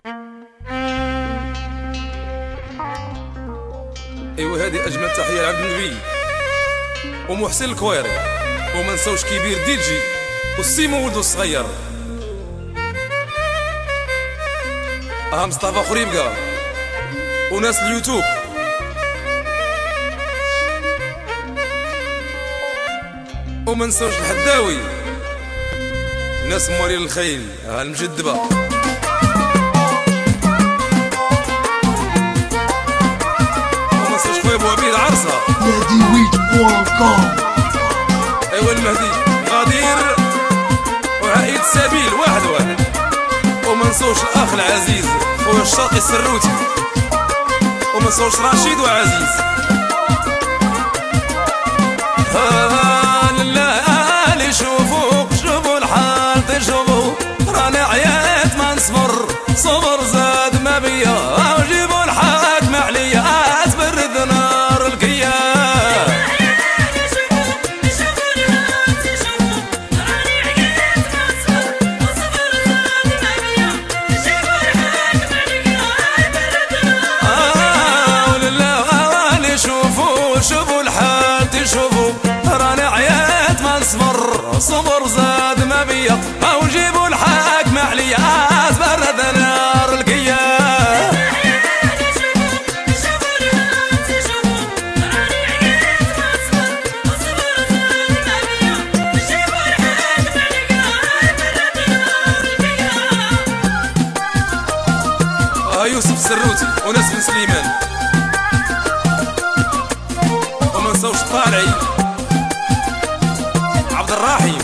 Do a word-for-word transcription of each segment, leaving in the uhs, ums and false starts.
ايوا هذه اجمل تحيه لعبد النبي ومحسن الكويري، وما نساوش كبير ديجي والسيمو ولدو الصغير. اه مصطفى خريبكا وناس اليوتيوب. وما نساوش الحداوي ناس موالين الخيل ها المجدبه. وعبيد عرسة ناديويت بوان كوم. ايوا المهدي غدير وعائد سبيل واحد واحد. وما نسوش الاخ العزيز خويا الشاطي السروتي، وما نسوش رشيد وعزيز. ها لله شوفوا شوفوا الحال تشوفوا، راني عيات ما نصبر صبر زاد ما بيا، وجيبوا الحاكم عليا تبرد نار الكيان. آه ولله غالي شوفوا شوفوا الحال تشوفوا، راني عيات ما نصبر صبر زاد ما بيا، وجيبوا الحاكم عليا تبرد نار الكيان. يوسف السروتي وناس بن سليمان، وما نساوش طالعي عبد الرحيم.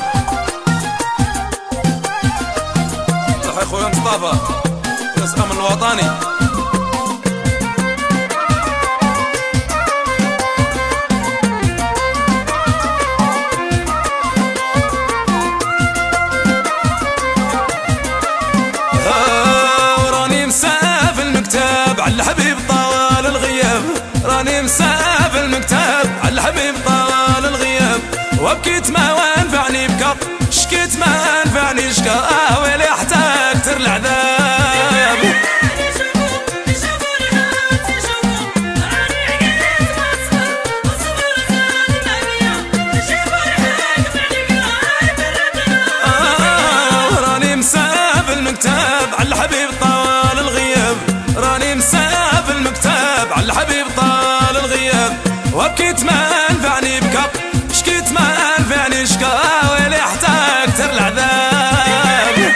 صحيح خويا مصطفى ناس امن الوطني. الحبيب طوال الغياب، راني مساف المكتاب على الحبيب طوال الغياب، وبكيت ما وانفعني بكا شكيت ما انفعني شكا، ويلي حتى كتر العذاب. آه راني مساف المكتاب على الحبيب طوال الغياب، راني مساف المكتاب على الحبيب طال الغياب، وبكيت ما انفعني بكا شكيت ما انفعني شكا، ويلي حتى كتر العذاب.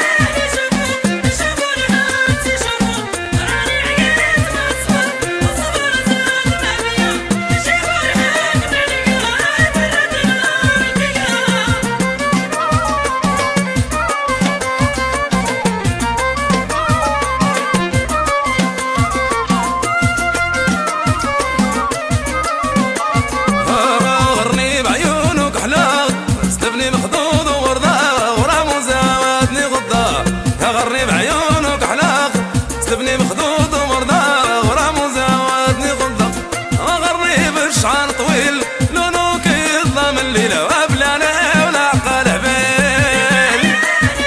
شعر طويل لونو كيظلم الليلة، وبلانا ولا عقل عبيل.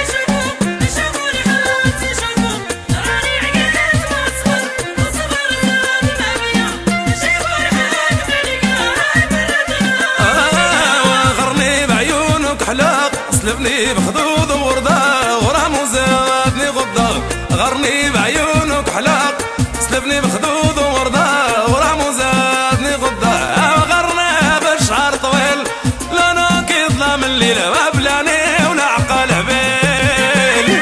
آه غرني بعيونك حلاق سلفني بخدود ووردة، ورامو زادني غضة. غرني بعيونك حلاق سلفني بخدود ووردة، ورامو زادني غضة. من الليلة وبلاني ولا عقل عبيل.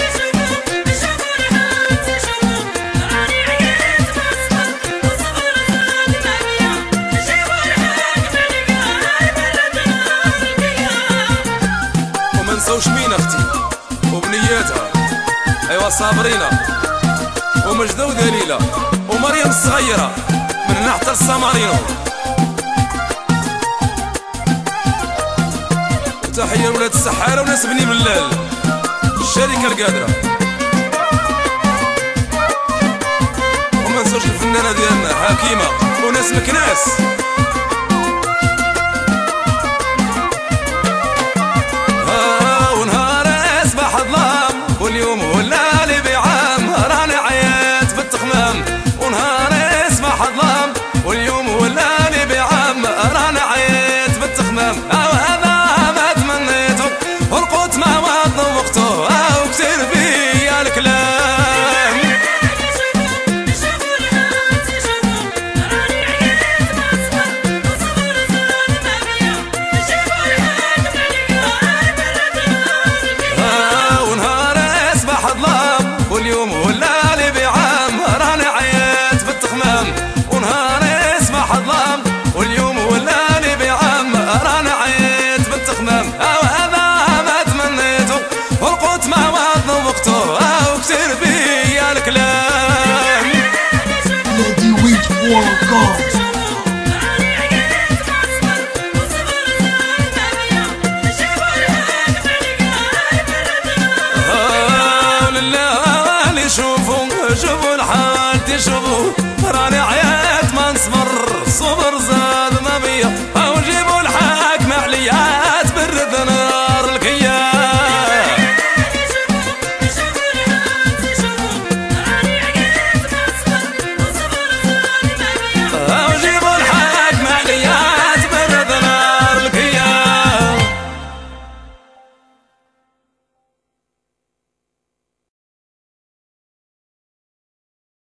وما نساوش مين اختي وبنياتها، ايوا صابرينا ومجدة ودليلة ومريم الصغيرة من هنا حتى السمارينو. تحية لولاد السحارة وناس بني ملال الشركة القادرة. وما نساوش الفنانة ديالنا حكيمة وناس مكناس. ها ونهار اصبح ظلام واليوم ولا لي بعام، راني وقته او كتر بي